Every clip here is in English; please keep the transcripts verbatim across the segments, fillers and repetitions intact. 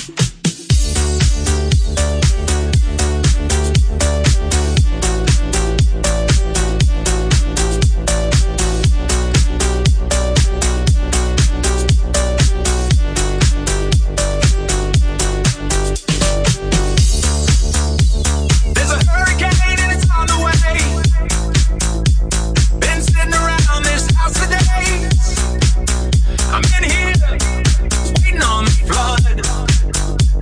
I'm in here, waiting on the flood.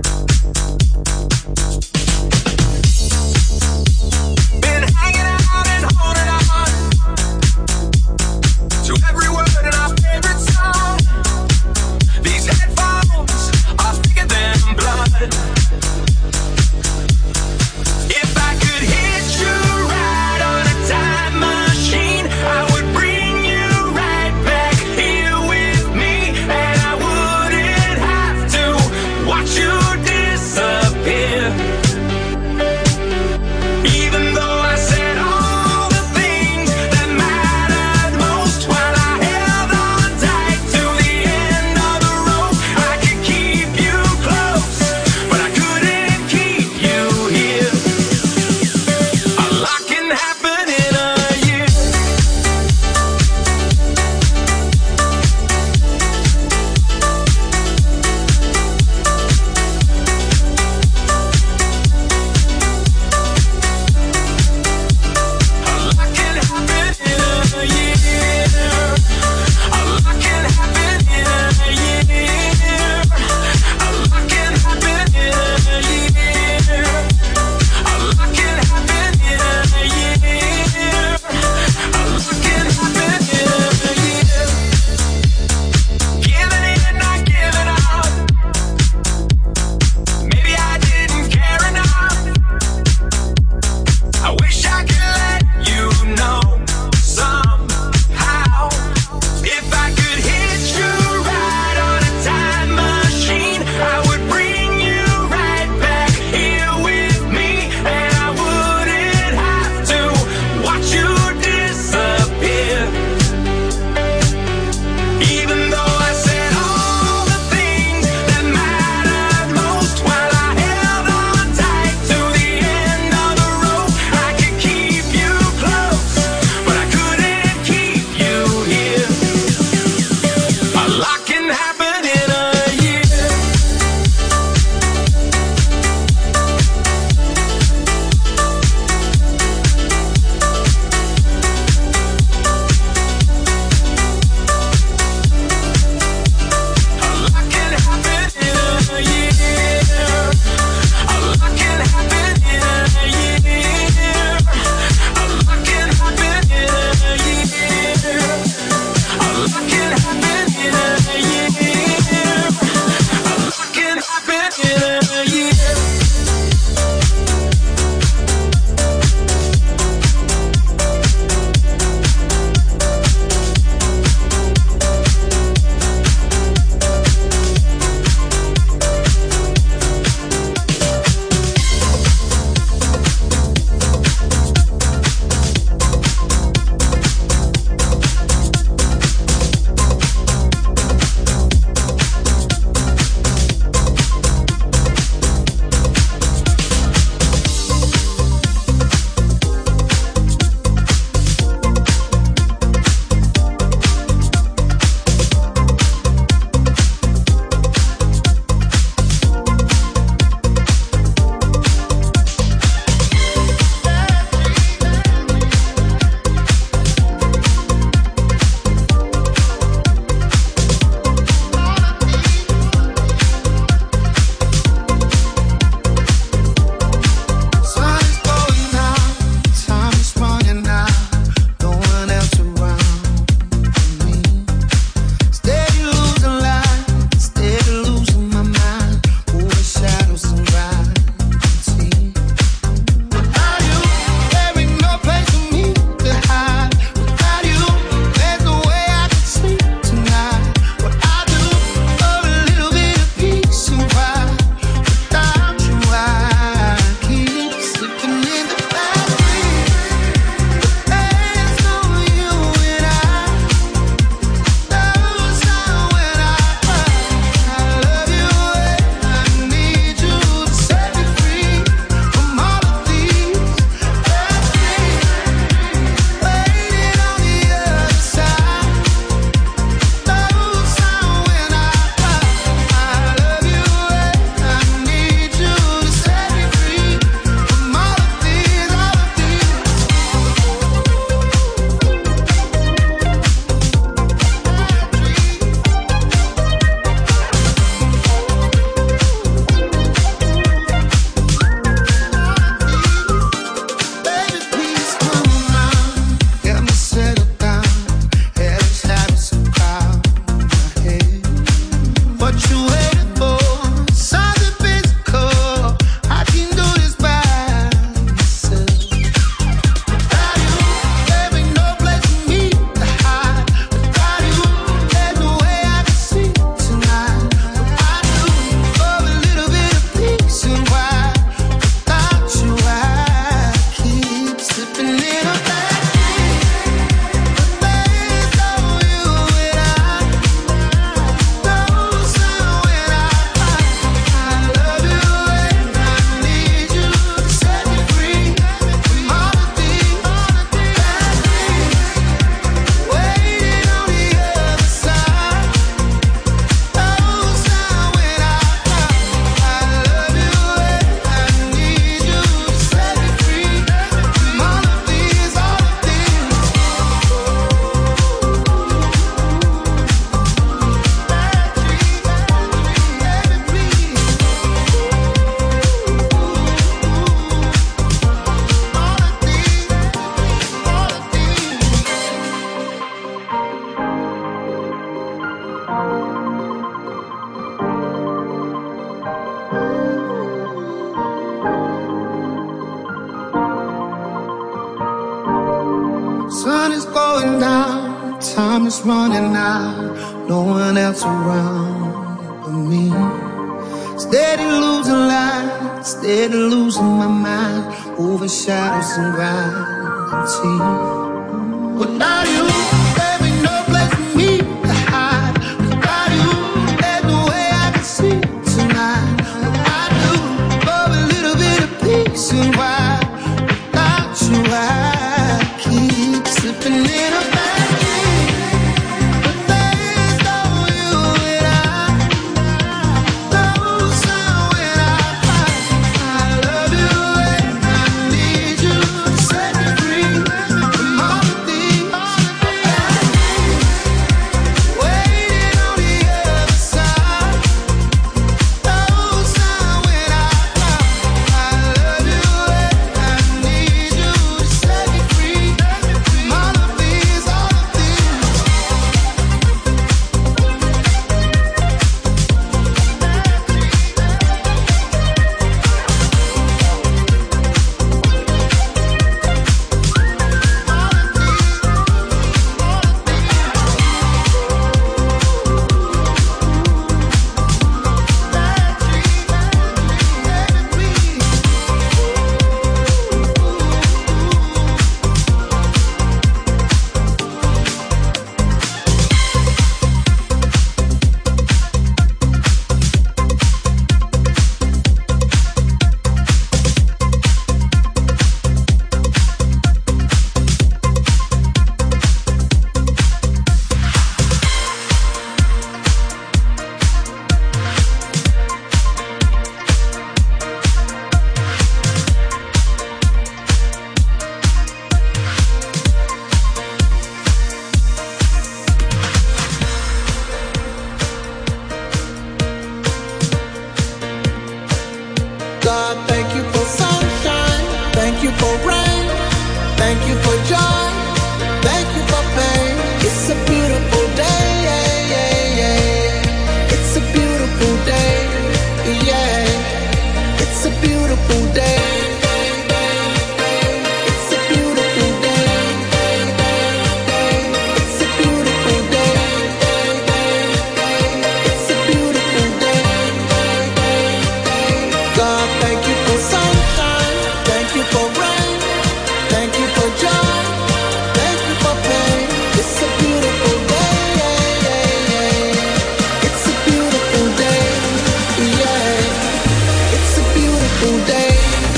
no one else around but me. Steady losing light, steady losing my mind, over shadows and gravity. But now you gave me no place for me to hide. Without you, there's no way I can see tonight. But I do love a little bit of peace and why without you I keep slipping in a bad dream. But there is no you and I. No sound when I cry. I love you and I need you to set me free from all of these waiting on the other side. No sound when I cry. I love you and I need you to set me free from all of these, all of these. God, thank you for sunshine, thank you for rain, thank you for joy, thank you for pain. It's a beautiful day, yeah, yeah, yeah. It's a beautiful day, yeah. It's a beautiful day. It's a beautiful day. It's a beautiful day. It's a beautiful day. God, thank you for sunshine, thank you for rain, thank you for joy, thank you for pain. It's a beautiful day, yeah, yeah, yeah. It's a beautiful day, yeah. It's a beautiful day.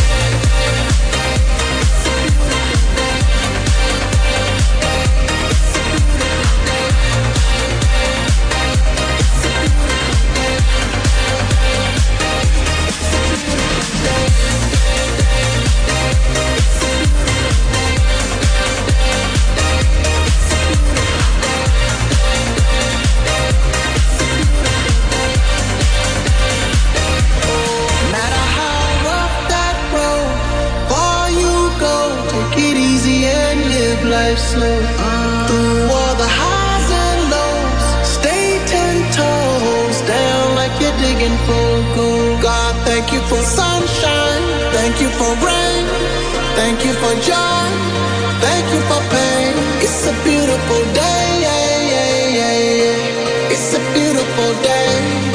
No matter how rough that road, far you go, take it easy and live life slow. Through all the highs and lows, stay ten toes down like you're digging for gold. God, thank you for sunshine, thank you for rain, thank you for joy, thank you for pain. It's a beautiful day, yeah, yeah, yeah, yeah. It's a beautiful day,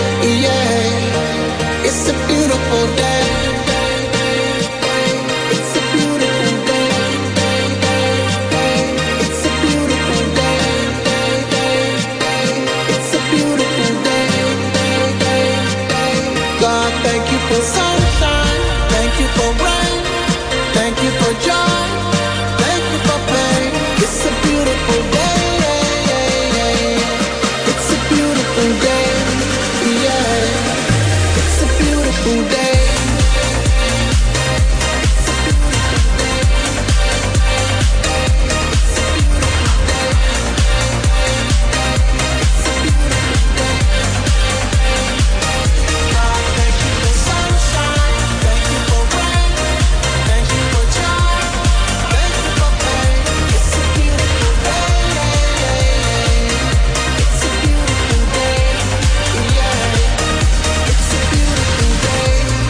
yeah. It's a beautiful day. It's a beautiful day. It's a beautiful day. It's a beautiful day. God, thank you for sunshine, thank you for rain, thank you for joy, thank you for pain. It's a beautiful day, yeah, yeah, yeah. It's a beautiful day, yeah. It's a beautiful day. God, thank you for sunshine, thank you for rain, thank you for joy, thank you for pain. It's a beautiful day, yeah, yeah, yeah. It's a beautiful day, yeah. It's a beautiful day.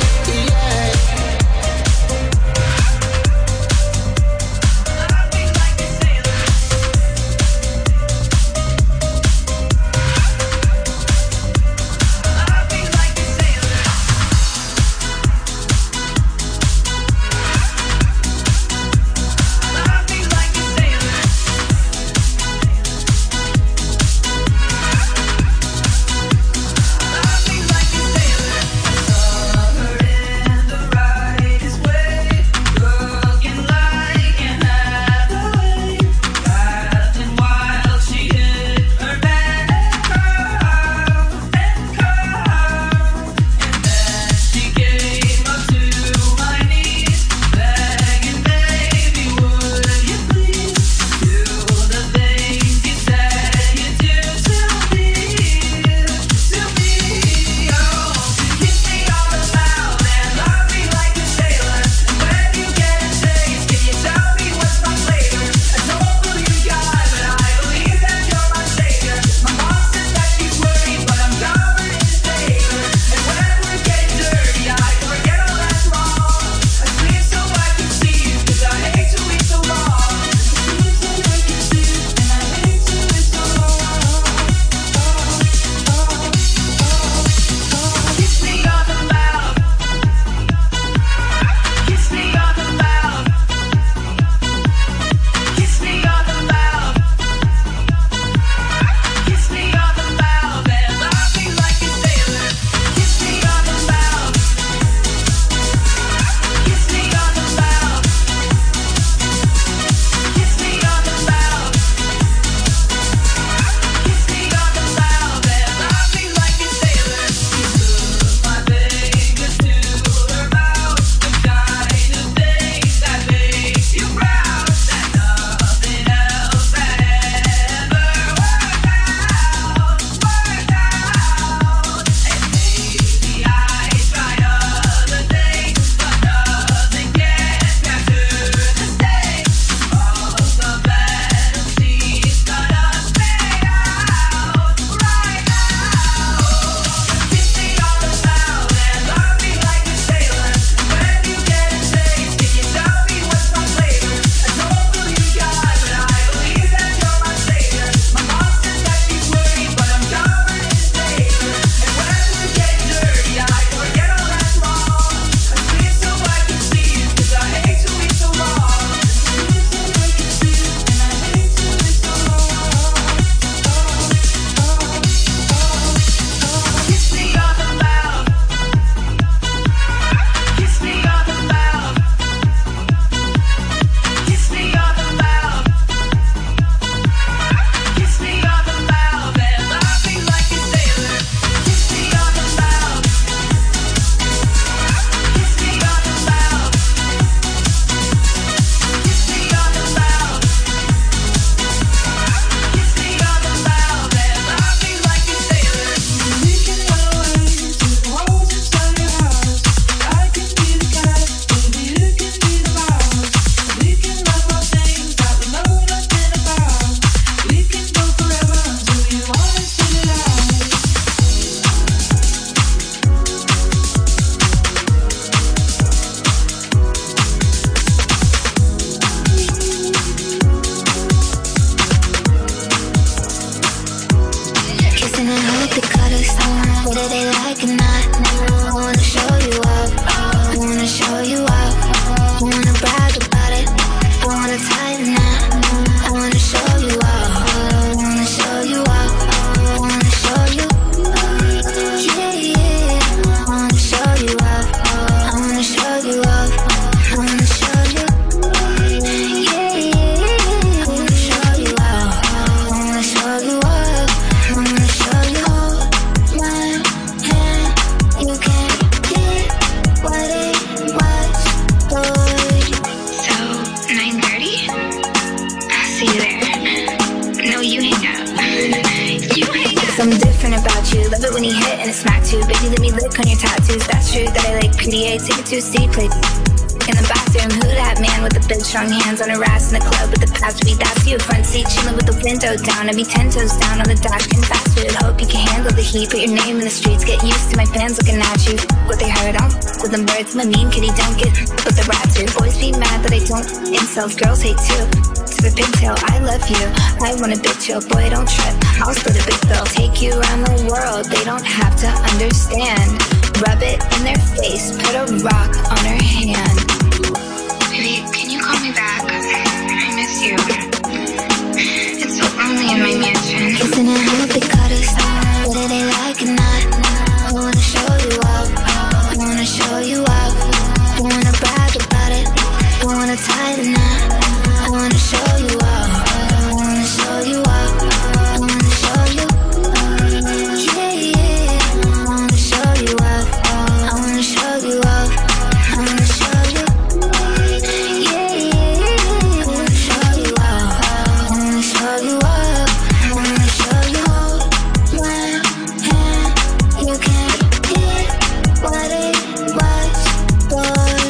smack too. Baby, let me lick on your tattoos. That's true that I like P D A. Take it to a C, play in the bathroom. Who that man with the big strong hands on her ass in the club with the past beat? That's you. Front seat chilling with the window down. I be ten toes down on the dash, getting fast food. Hope you can handle the heat. Put your name in the streets. Get used to my fans looking at you. What they heard on with them birds. I'm a mean kitty, don't get with the rats too. Boys be mad that I don't incels. Girls hate too. To the pigtail, I love you. I want a big chill, boy, don't trip. I'll split a big bill. Take you around the world. They don't have to understand. Rub it in their face. Put a rock on her hand. Baby, can you call me back? I miss you. It's so lonely in my mansion. Kissing and hope they cut us. Whether they like it or not. I wanna show you up. I wanna show you up. I wanna brag about it. I wanna tie the knot. I wanna show you up. I wanna show you up. I wanna show you. Yeah, yeah. I wanna show you up. I wanna show you up. I wanna show you. Yeah, yeah. I wanna show you up. I wanna show you up. I wanna show you. One hand, you can't get what it was, boy.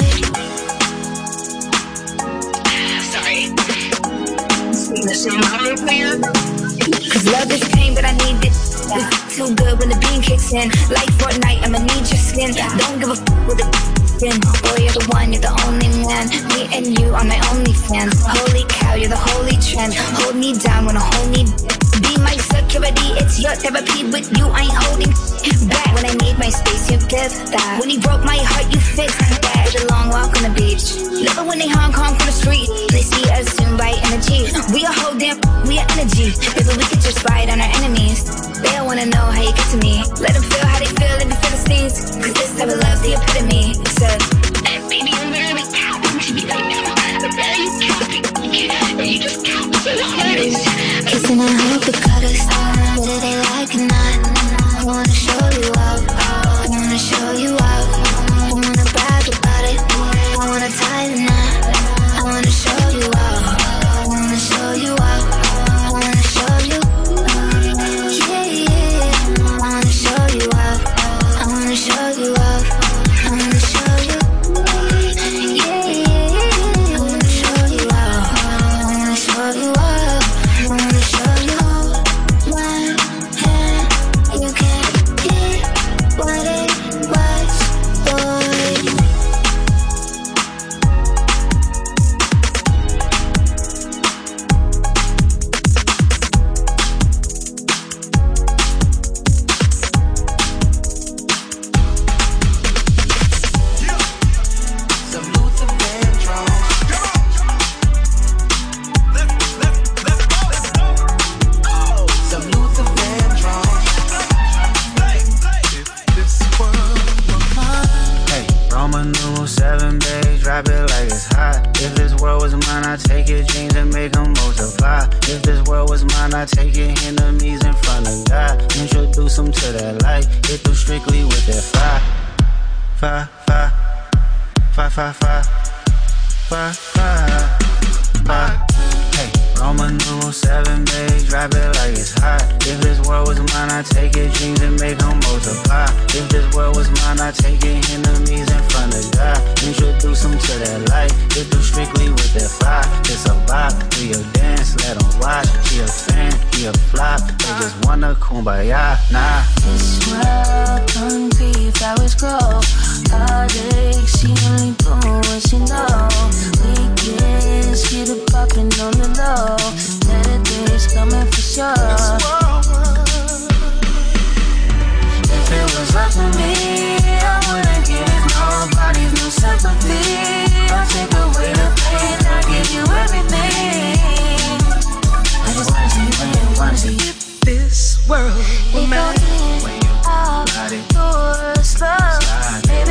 Sorry. Cause love is pain, but I need it. It's too good when the beam kicks in. Like Fortnite, I'ma need your skin. Don't give a f with the skin. Boy, you're the one, you're the only man. Me and you are my only fans. Holy cow, you're the holy trend. Hold me down when I hold me. Be my security, it's your therapy. With you, I ain't holding back. When I need my space, you give that. When he broke my heart, you fixed that. With a long walk on the beach. Love it when they Hong Kong from the street. They see us soon by energy. We a whole damn, we are energy. Baby, we could just ride on our enemies. They don't wanna know how you get to me. Let them feel how they feel in the Philistines. Cause this type of love's the epitome. So, baby, I'm literally counting to you right now. I'm barely counting. And you just count so hard. Kissing and hope they cut us. Whether they like it or not. I wanna show you up. I wanna show you up. I wanna brag about it. I wanna tie the knot. I wanna show you up. I wanna show you up. I wanna show you. Yeah, yeah. I wanna show you up. I wanna show you up. I wanna show you. Yeah, yeah. I wanna show you up. I wanna show you up. I wanna show you. One hand, you can't get what it was, boy. Seven days, drop it like it's hot. If this world was mine, I'd take your dreams and make them multiply. If this world was mine, I'd take your enemies in front of God. Introduce them to that light, hit them strictly with that fire. Fire, fire, fire, fire, fire, fire, fire, fire. Hey, Roman numeral seven days, drop it like it's hot. If this world was mine, I'd take your dreams and make them multiply. If this world was mine, I'd take your enemies in front of God. Introduce them to that light, hit them strictly with that fire. It's a vibe, do your dance, let them watch. He a fan, he a flop, they just wanna kumbaya, nah. This world, hungry, flowers grow. Heartache, she only bloom when she know. Weekends, get it poppin' on the low. Better days coming for sure. If it was up to me, I wouldn't give nobody no sympathy. I'll take away the pain, I'll give you everything. I just wanna see you when you wanna see you. This world will it matter when you out doors slow.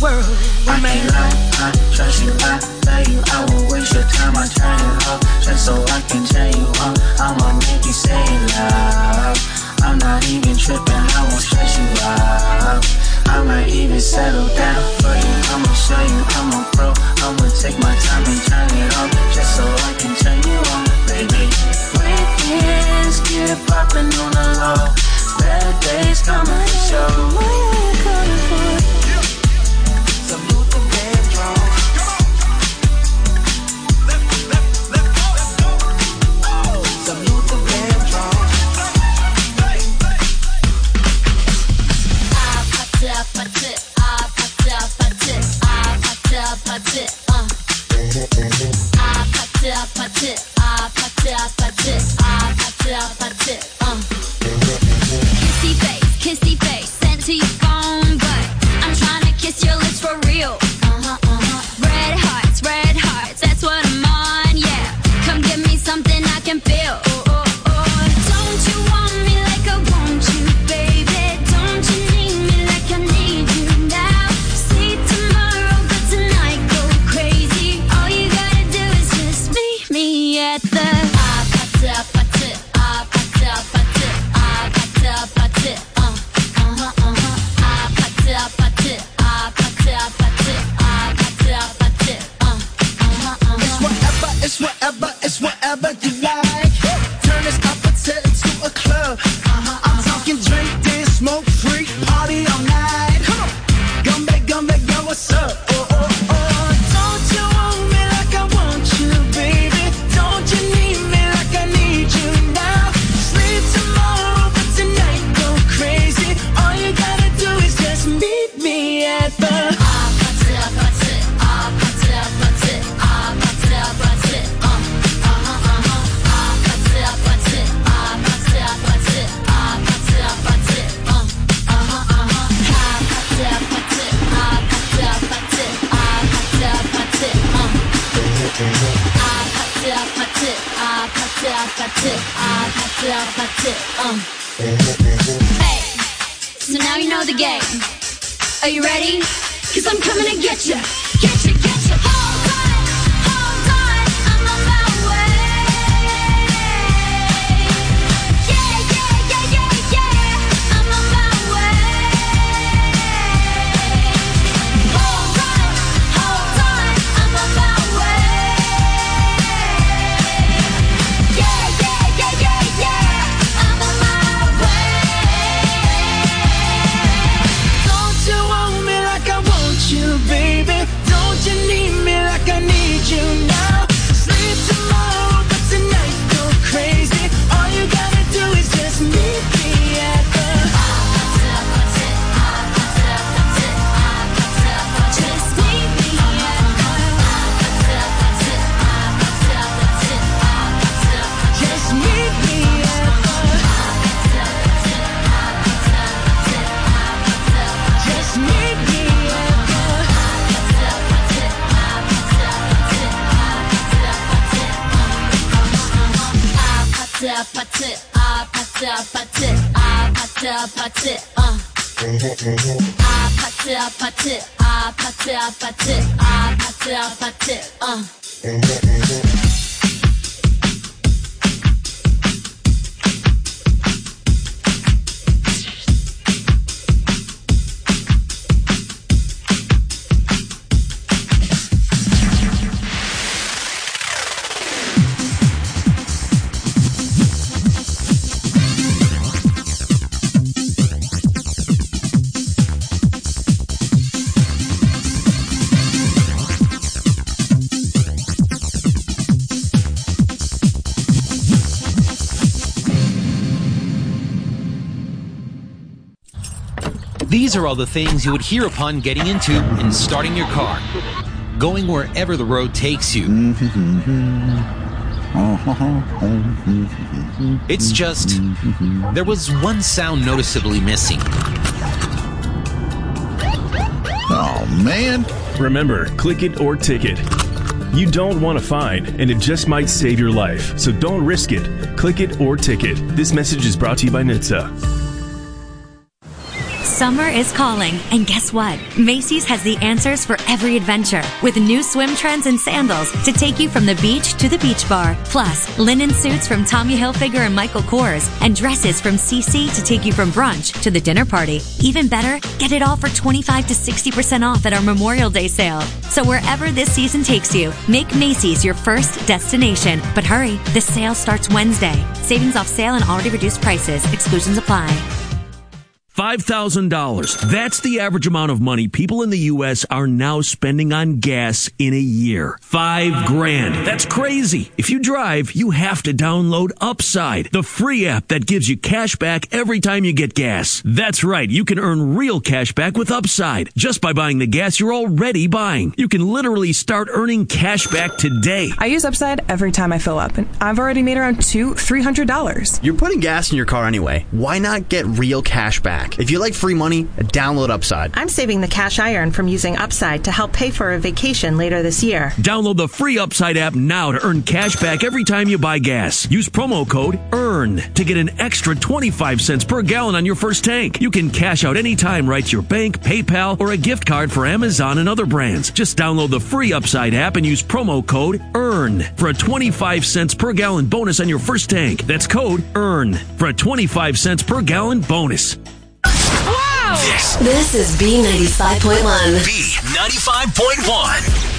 world. I can't lie, I trust you, I love you. I won't waste your time, I turn it off just so I can tell you all. I'ma make you say it loud. I'm not even tripping, I won't stress you out. I might even settle down for you. I'ma show you I'm a pro. I'ma take my time and turn it off just so I can turn you on, baby. Weekends get it poppin' on the low. Better days coming for sure. What you coming for? Some Luther Vandross. Some Luther Vandross. I popped up, popped it, I popped up, popped it, I popped up, popped it, uh. I popped up, popped it, I popped up, popped it, I popped up, popped it, uh. Kissy face, kissy face, sent to your phone, but I'm trying to kiss your lips for real. Uh-huh, uh-huh. Red hearts, red hearts, that's what I'm on, yeah. Come give me something I can feel. Oh, oh, oh. Don't you want me like I want you, baby? Don't you need me like I need you now? See tomorrow, but tonight go crazy. All you gotta do is just meet me at the I popped up, popped it, I popped up, popped it, I popped up, popped it, uh, uh-huh, uh-huh. I popped up, popped it, I popped up, popped it, I popped up, popped it, uh, uh-huh, uh-huh. Whatever, it's whatever, it's whatever you like. Turn this opposite into a club. Uh-huh, I'm talking drink, dance, smoke, freak, party all night. Come on, Gumbe, Gumbe, yo, what's up? Oh, oh, oh. Don't you want me like I want you, baby? Don't you need me like I need you now? Sleep tomorrow, but tonight go crazy. All you gotta do is just meet me at the I popped up, popped it, I popped up, popped it, I popped up, popped it, uh, uh-huh, uh-huh. I popped up, popped it, I popped up, popped it, I popped up, popped it, uh, uh-huh, uh-huh. I popped up, popped it, I popped up, popped it, I popped up, popped it, uh. I popped up, popped it, I popped up, popped it, I popped up, popped it, uh. Hey, so now you know the game. Are you ready? Cause I'm coming to get you. Get you, get you. Hold on, hold on, I'm on my way. Yeah, yeah, yeah, yeah, yeah, I'm on my way. Hold on, hold on, I'm on my way. Yeah, yeah, yeah, yeah, yeah, I'm on my way. Don't you want me like I want you, baby? Don't you need me like I need you now? Sleep tomorrow, but tonight go crazy. All you gotta do is just meet me at the Just meet me at Just meet me at the Just meet me at the I popped it, I popped up, popped it, I popped up, popped it, uh. I popped up, popped it, I popped up, popped it, I popped up, popped it, uh. These are all the things you would hear upon getting into and starting your car, going wherever the road takes you. It's just, there was one sound noticeably missing. Oh, man. Remember, click it or ticket. You don't want a fine, and it just might save your life. So don't risk it. Click it or ticket. This message is brought to you by N H T S A. Summer is calling, and guess what? Macy's has the answers for every adventure, with new swim trends and sandals to take you from the beach to the beach bar. Plus, linen suits from Tommy Hilfiger and Michael Kors, and dresses from C C to take you from brunch to the dinner party. Even better, get it all for twenty-five to sixty percent off at our Memorial Day sale. So wherever this season takes you, make Macy's your first destination. But hurry, the sale starts Wednesday. Savings off sale and already reduced prices. Exclusions apply. five thousand dollars. That's the average amount of money people in the U S are now spending on gas in a year. Five grand. That's crazy. If you drive, you have to download Upside, the free app that gives you cash back every time you get gas. That's right. You can earn real cash back with Upside just by buying the gas you're already buying. You can literally start earning cash back today. I use Upside every time I fill up, and I've already made around two, three hundred dollars. You're putting gas in your car anyway. Why not get real cash back? If you like free money, download Upside. I'm saving the cash I earn from using Upside to help pay for a vacation later this year. Download the free Upside app now to earn cash back every time you buy gas. Use promo code EARN to get an extra twenty-five cents per gallon on your first tank. You can cash out anytime right to your bank, PayPal, or a gift card for Amazon and other brands. Just download the free Upside app and use promo code EARN for a twenty-five cents per gallon bonus on your first tank. That's code EARN for a twenty-five cents per gallon bonus. This, this is B ninety-five point one. B ninety-five point one.